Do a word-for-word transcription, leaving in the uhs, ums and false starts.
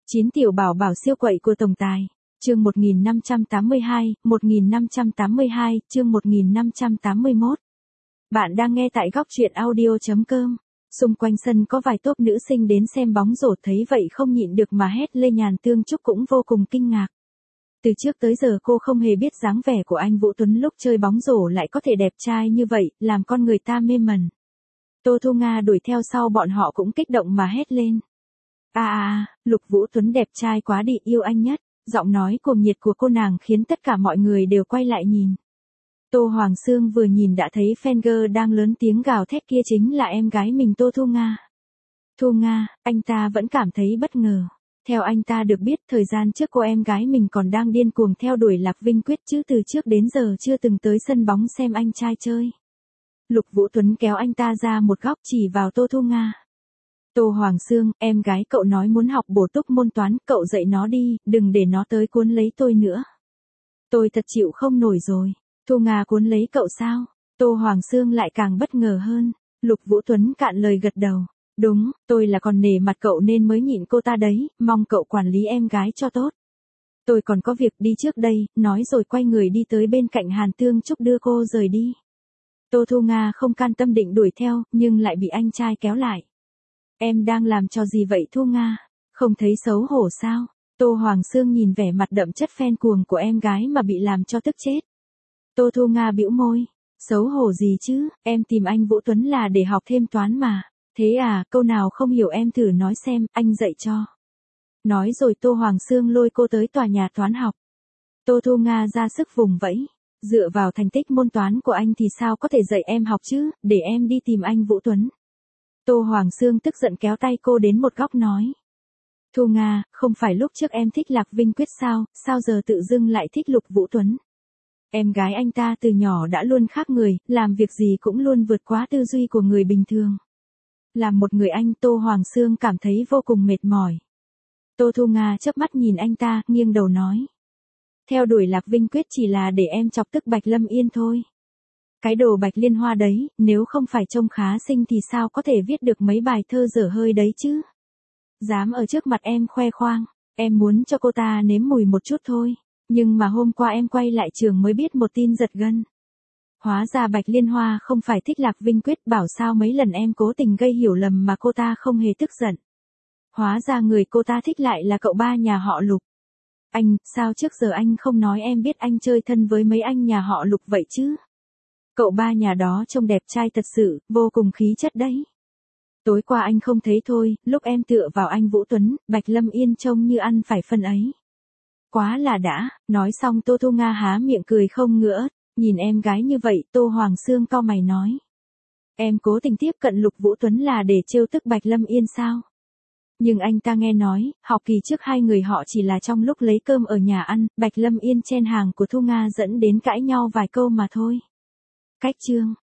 chín tiểu bảo bảo siêu quậy của tổng tài. Chương một nghìn năm trăm tám mươi hai, một nghìn năm trăm tám mươi hai, chương một nghìn năm trăm tám mươi mốt. Bạn đang nghe tại góc truyện audio chấm com. Xung quanh sân có vài tốp nữ sinh đến xem bóng rổ, thấy vậy không nhịn được mà hét lên. Nhàn Tương Trúc cũng vô cùng kinh ngạc. Từ trước tới giờ cô không hề biết dáng vẻ của anh Vũ Tuấn lúc chơi bóng rổ lại có thể đẹp trai như vậy, làm con người ta mê mẩn. Tô Thu Nga đuổi theo sau bọn họ cũng kích động mà hét lên. À à, Lục Vũ Tuấn đẹp trai quá đi, yêu anh nhất. Giọng nói cuồng nhiệt của cô nàng khiến tất cả mọi người đều quay lại nhìn. Tô Hoàng Sương vừa nhìn đã thấy Fenger đang lớn tiếng gào thét, kia chính là em gái mình Tô Thu Nga. Thu Nga, anh ta vẫn cảm thấy bất ngờ. Theo anh ta được biết, thời gian trước cô em gái mình còn đang điên cuồng theo đuổi Lạc Vinh Quyết chứ từ trước đến giờ chưa từng tới sân bóng xem anh trai chơi. Lục Vũ Tuấn kéo anh ta ra một góc chỉ vào Tô Thu Nga. Tô Hoàng Sương, em gái cậu nói muốn học bổ túc môn toán, cậu dạy nó đi, đừng để nó tới cuốn lấy tôi nữa. Tôi thật chịu không nổi rồi. Thu Nga cuốn lấy cậu sao? Tô Hoàng Sương lại càng bất ngờ hơn. Lục Vũ Tuấn cạn lời gật đầu. Đúng, tôi là còn nể mặt cậu nên mới nhịn cô ta đấy, mong cậu quản lý em gái cho tốt. Tôi còn có việc đi trước đây, nói rồi quay người đi tới bên cạnh Hàn Tương Trúc đưa cô rời đi. Tô Thu Nga không can tâm định đuổi theo, nhưng lại bị anh trai kéo lại. Em đang làm trò gì vậy Thu Nga? Không thấy xấu hổ sao? Tô Hoàng Sương nhìn vẻ mặt đậm chất phen cuồng của em gái mà bị làm cho tức chết. Tô Thu Nga bĩu môi. Xấu hổ gì chứ, em tìm anh Vũ Tuấn là để học thêm toán mà. Thế à, câu nào không hiểu em thử nói xem, anh dạy cho. Nói rồi Tô Hoàng Sương lôi cô tới tòa nhà toán học. Tô Thu Nga ra sức vùng vẫy. Dựa vào thành tích môn toán của anh thì sao có thể dạy em học chứ, để em đi tìm anh Vũ Tuấn. Tô Hoàng Sương tức giận kéo tay cô đến một góc nói. Thu Nga, không phải lúc trước em thích Lạc Vinh Quyết sao, sao giờ tự dưng lại thích Lục Vũ Tuấn? Em gái anh ta từ nhỏ đã luôn khác người, làm việc gì cũng luôn vượt quá tư duy của người bình thường. Làm một người anh, Tô Hoàng Sương cảm thấy vô cùng mệt mỏi. Tô Thu Nga chớp mắt nhìn anh ta, nghiêng đầu nói. Theo đuổi Lạc Vinh Quyết chỉ là để em chọc tức Bạch Lâm Yên thôi. Cái đồ Bạch Liên Hoa đấy, nếu không phải trông khá xinh thì sao có thể viết được mấy bài thơ dở hơi đấy chứ. Dám ở trước mặt em khoe khoang, em muốn cho cô ta nếm mùi một chút thôi. Nhưng mà hôm qua em quay lại trường mới biết một tin giật gân. Hóa ra Bạch Liên Hoa không phải thích Lạc Vinh Quyết, bảo sao mấy lần em cố tình gây hiểu lầm mà cô ta không hề tức giận. Hóa ra người cô ta thích lại là cậu ba nhà họ Lục. Anh, sao trước giờ anh không nói em biết anh chơi thân với mấy anh nhà họ Lục vậy chứ? Cậu ba nhà đó trông đẹp trai thật sự, vô cùng khí chất đấy. Tối qua anh không thấy thôi, lúc em tựa vào anh Vũ Tuấn, Bạch Lâm Yên trông như ăn phải phân ấy. Quá là đã, nói xong Tô Thu Nga há miệng cười không ngữa, nhìn em gái như vậy, Tô Hoàng Sương cau mày nói. Em cố tình tiếp cận Lục Vũ Tuấn là để trêu tức Bạch Lâm Yên sao? Nhưng anh ta nghe nói, học kỳ trước hai người họ chỉ là trong lúc lấy cơm ở nhà ăn, Bạch Lâm Yên chen hàng của Thu Nga dẫn đến cãi nhau vài câu mà thôi. Cách chương.